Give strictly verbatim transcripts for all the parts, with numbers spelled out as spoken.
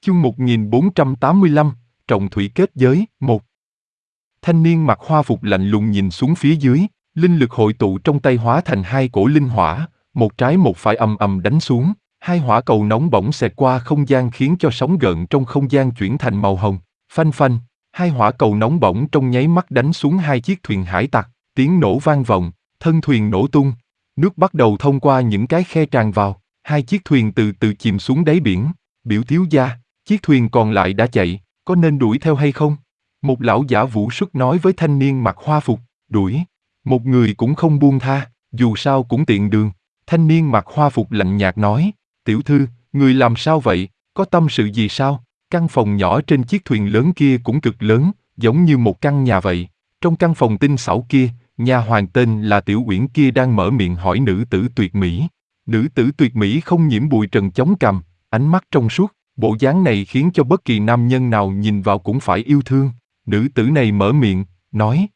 Chương một nghìn bốn trăm tám mươi lăm, Trọng thủy kết giới, một. Thanh niên mặc hoa phục lạnh lùng nhìn xuống phía dưới, linh lực hội tụ trong tay hóa thành hai cổ linh hỏa, một trái một phải ầm ầm đánh xuống, hai hỏa cầu nóng bỏng xẹt qua không gian khiến cho sóng gợn trong không gian chuyển thành màu hồng. Phanh phanh, hai hỏa cầu nóng bỏng trong nháy mắt đánh xuống hai chiếc thuyền hải tặc, tiếng nổ vang vọng, thân thuyền nổ tung, nước bắt đầu thông qua những cái khe tràn vào, hai chiếc thuyền từ từ chìm xuống đáy biển. Biểu thiếu gia, chiếc thuyền còn lại đã chạy, có nên đuổi theo hay không? Một lão giả vũ xuất nói với thanh niên mặc hoa phục, đuổi. Một người cũng không buông tha, dù sao cũng tiện đường. Thanh niên mặc hoa phục lạnh nhạt nói, tiểu thư, người làm sao vậy, có tâm sự gì sao? Căn phòng nhỏ trên chiếc thuyền lớn kia cũng cực lớn, giống như một căn nhà vậy. Trong căn phòng tinh xảo kia, nha hoàn tên là Tiểu Uyển kia đang mở miệng hỏi nữ tử tuyệt mỹ. Nữ tử tuyệt mỹ không nhiễm bụi trần chống cằm, ánh mắt trong suốt, bộ dáng này khiến cho bất kỳ nam nhân nào nhìn vào cũng phải yêu thương. Nữ tử này mở miệng, nói,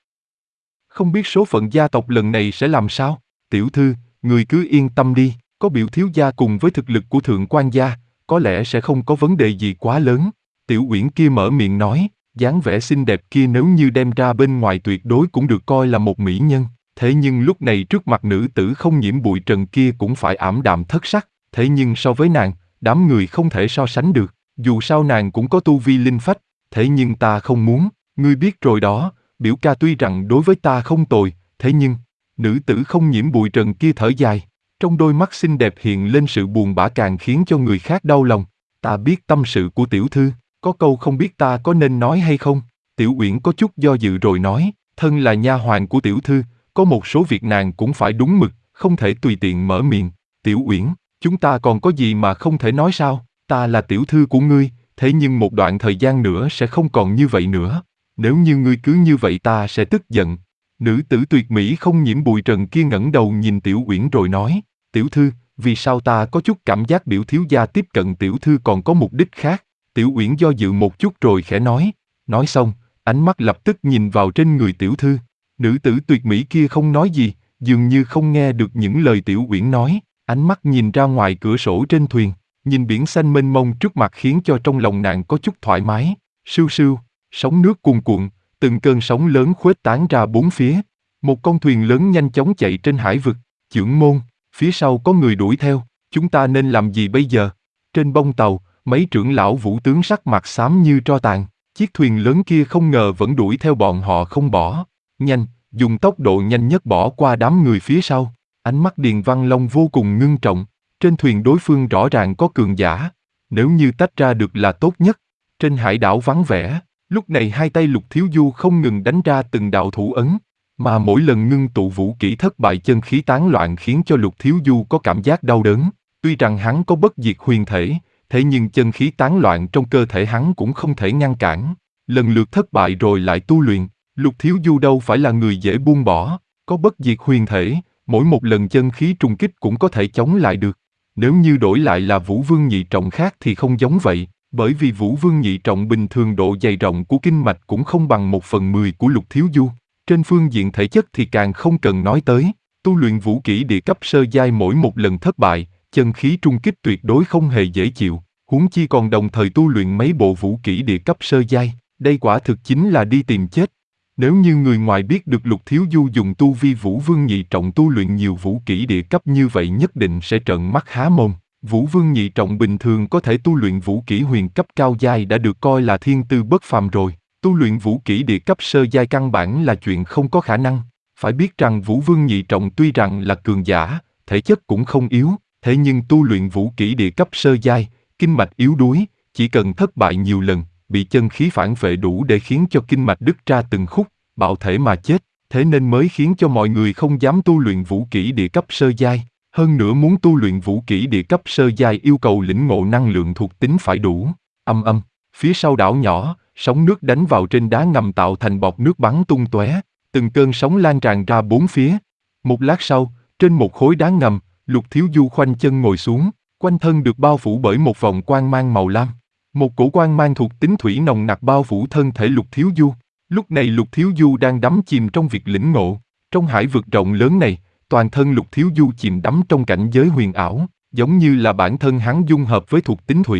không biết số phận gia tộc lần này sẽ làm sao? Tiểu thư, người cứ yên tâm đi, có biểu thiếu gia cùng với thực lực của thượng quan gia, có lẽ sẽ không có vấn đề gì quá lớn. Tiểu Uyển kia mở miệng nói, dáng vẻ xinh đẹp kia nếu như đem ra bên ngoài tuyệt đối cũng được coi là một mỹ nhân. Thế nhưng lúc này trước mặt nữ tử không nhiễm bụi trần kia cũng phải ảm đạm thất sắc. Thế nhưng so với nàng, đám người không thể so sánh được. Dù sao nàng cũng có tu vi linh phách, thế nhưng ta không muốn. Ngươi biết rồi đó, biểu ca tuy rằng đối với ta không tồi, thế nhưng, nữ tử không nhiễm bụi trần kia thở dài, trong đôi mắt xinh đẹp hiện lên sự buồn bã càng khiến cho người khác đau lòng. Ta biết tâm sự của tiểu thư, có câu không biết ta có nên nói hay không? Tiểu Uyển có chút do dự rồi nói, thân là nha hoàn của tiểu thư, có một số việc nàng cũng phải đúng mực, không thể tùy tiện mở miệng. Tiểu Uyển, chúng ta còn có gì mà không thể nói sao? Ta là tiểu thư của ngươi, thế nhưng một đoạn thời gian nữa sẽ không còn như vậy nữa. Nếu như ngươi cứ như vậy ta sẽ tức giận. Nữ tử tuyệt mỹ không nhiễm bụi trần kia ngẩng đầu nhìn Tiểu Uyển rồi nói, tiểu thư, vì sao ta có chút cảm giác biểu thiếu gia tiếp cận tiểu thư còn có mục đích khác? Tiểu Uyển do dự một chút rồi khẽ nói, nói xong, ánh mắt lập tức nhìn vào trên người tiểu thư. Nữ tử tuyệt mỹ kia không nói gì, dường như không nghe được những lời Tiểu Uyển nói, ánh mắt nhìn ra ngoài cửa sổ trên thuyền, nhìn biển xanh mênh mông trước mặt khiến cho trong lòng nàng có chút thoải mái. Sưu sưu, sóng nước cuồn cuộn, từng cơn sóng lớn khuếch tán ra bốn phía. Một con thuyền lớn nhanh chóng chạy trên hải vực. Chưởng môn, phía sau có người đuổi theo, chúng ta nên làm gì bây giờ? Trên bông tàu, mấy trưởng lão vũ tướng sắc mặt xám như tro tàn. Chiếc thuyền lớn kia không ngờ vẫn đuổi theo bọn họ không bỏ. Nhanh, dùng tốc độ nhanh nhất bỏ qua đám người phía sau. Ánh mắt Điền Văn Long vô cùng ngưng trọng. Trên thuyền đối phương rõ ràng có cường giả. Nếu như tách ra được là tốt nhất. Trên hải đảo vắng vẻ, lúc này hai tay Lục Thiếu Du không ngừng đánh ra từng đạo thủ ấn. Mà mỗi lần ngưng tụ vũ kỹ thất bại chân khí tán loạn khiến cho Lục Thiếu Du có cảm giác đau đớn. Tuy rằng hắn có bất diệt huyền thể, thế nhưng chân khí tán loạn trong cơ thể hắn cũng không thể ngăn cản. Lần lượt thất bại rồi lại tu luyện, Lục Thiếu Du đâu phải là người dễ buông bỏ, có bất diệt huyền thể, mỗi một lần chân khí trùng kích cũng có thể chống lại được. Nếu như đổi lại là Vũ Vương nhị trọng khác thì không giống vậy, bởi vì Vũ Vương nhị trọng bình thường độ dày rộng của kinh mạch cũng không bằng một phần mười của Lục Thiếu Du. Trên phương diện thể chất thì càng không cần nói tới, tu luyện vũ kỹ địa cấp sơ giai mỗi một lần thất bại, chân khí trung kích tuyệt đối không hề dễ chịu, huống chi còn đồng thời tu luyện mấy bộ vũ kỹ địa cấp sơ giai, đây quả thực chính là đi tìm chết. Nếu như người ngoài biết được Lục Thiếu Du dùng tu vi Vũ Vương nhị trọng tu luyện nhiều vũ kỹ địa cấp như vậy nhất định sẽ trợn mắt há mồm. Vũ Vương nhị trọng bình thường có thể tu luyện vũ kỹ huyền cấp cao giai đã được coi là thiên tư bất phàm rồi. Tu luyện vũ kỹ địa cấp sơ giai căn bản là chuyện không có khả năng. Phải biết rằng Vũ Vương nhị trọng tuy rằng là cường giả, thể chất cũng không yếu, thế nhưng tu luyện vũ kỹ địa cấp sơ giai, kinh mạch yếu đuối, chỉ cần thất bại nhiều lần, bị chân khí phản vệ đủ để khiến cho kinh mạch đứt ra từng khúc, bạo thể mà chết, thế nên mới khiến cho mọi người không dám tu luyện vũ kỹ địa cấp sơ giai. Hơn nữa muốn tu luyện vũ kỹ địa cấp sơ giai yêu cầu lĩnh ngộ năng lượng thuộc tính phải đủ. Âm âm, phía sau đảo nhỏ, sóng nước đánh vào trên đá ngầm tạo thành bọt nước bắn tung tóe, từng cơn sóng lan tràn ra bốn phía. Một lát sau, trên một khối đá ngầm, Lục Thiếu Du khoanh chân ngồi xuống, quanh thân được bao phủ bởi một vòng quang mang màu lam. Một cổ quang mang thuộc tính thủy nồng nặc bao phủ thân thể Lục Thiếu Du. Lúc này Lục Thiếu Du đang đắm chìm trong việc lĩnh ngộ. Trong hải vực rộng lớn này, toàn thân Lục Thiếu Du chìm đắm trong cảnh giới huyền ảo, giống như là bản thân hắn dung hợp với thuộc tính thủy.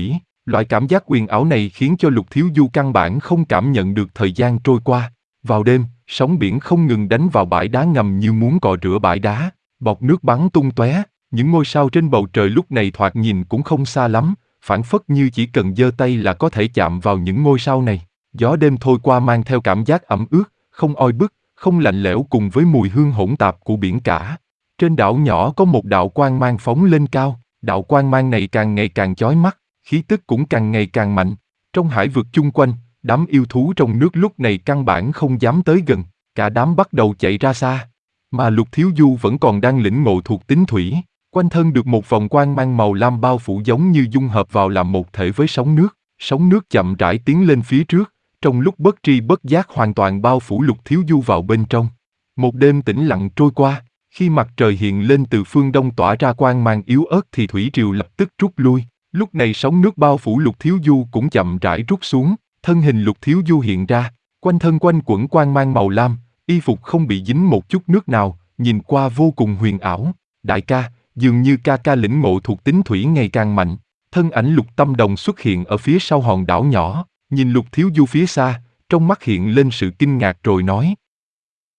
Loại cảm giác huyền ảo này khiến cho Lục Thiếu Du căn bản không cảm nhận được thời gian trôi qua. Vào đêm, sóng biển không ngừng đánh vào bãi đá ngầm như muốn cọ rửa bãi đá, bọt nước bắn tung tóe, những ngôi sao trên bầu trời lúc này thoạt nhìn cũng không xa lắm, phảng phất như chỉ cần giơ tay là có thể chạm vào những ngôi sao này. Gió đêm thôi qua mang theo cảm giác ẩm ướt, không oi bức, không lạnh lẽo cùng với mùi hương hỗn tạp của biển cả. Trên đảo nhỏ có một đạo quang mang phóng lên cao, đạo quang mang này càng ngày càng chói mắt, khí tức cũng càng ngày càng mạnh. Trong hải vực chung quanh, đám yêu thú trong nước lúc này căn bản không dám tới gần, cả đám bắt đầu chạy ra xa. Mà Lục Thiếu Du vẫn còn đang lĩnh ngộ thuộc tính thủy, quanh thân được một vòng quang mang màu lam bao phủ giống như dung hợp vào làm một thể với sóng nước. Sóng nước chậm rãi tiến lên phía trước, trong lúc bất tri bất giác hoàn toàn bao phủ Lục Thiếu Du vào bên trong. Một đêm tĩnh lặng trôi qua, khi mặt trời hiện lên từ phương đông tỏa ra quang mang yếu ớt thì thủy triều lập tức rút lui. Lúc này sóng nước bao phủ Lục Thiếu Du cũng chậm rãi rút xuống, thân hình Lục Thiếu Du hiện ra, quanh thân quanh quẩn quang mang màu lam, y phục không bị dính một chút nước nào, nhìn qua vô cùng huyền ảo. Đại ca, dường như ca ca lĩnh ngộ thuộc tính thủy ngày càng mạnh. Thân ảnh Lục Tâm Đồng xuất hiện ở phía sau hòn đảo nhỏ, nhìn Lục Thiếu Du phía xa, trong mắt hiện lên sự kinh ngạc rồi nói.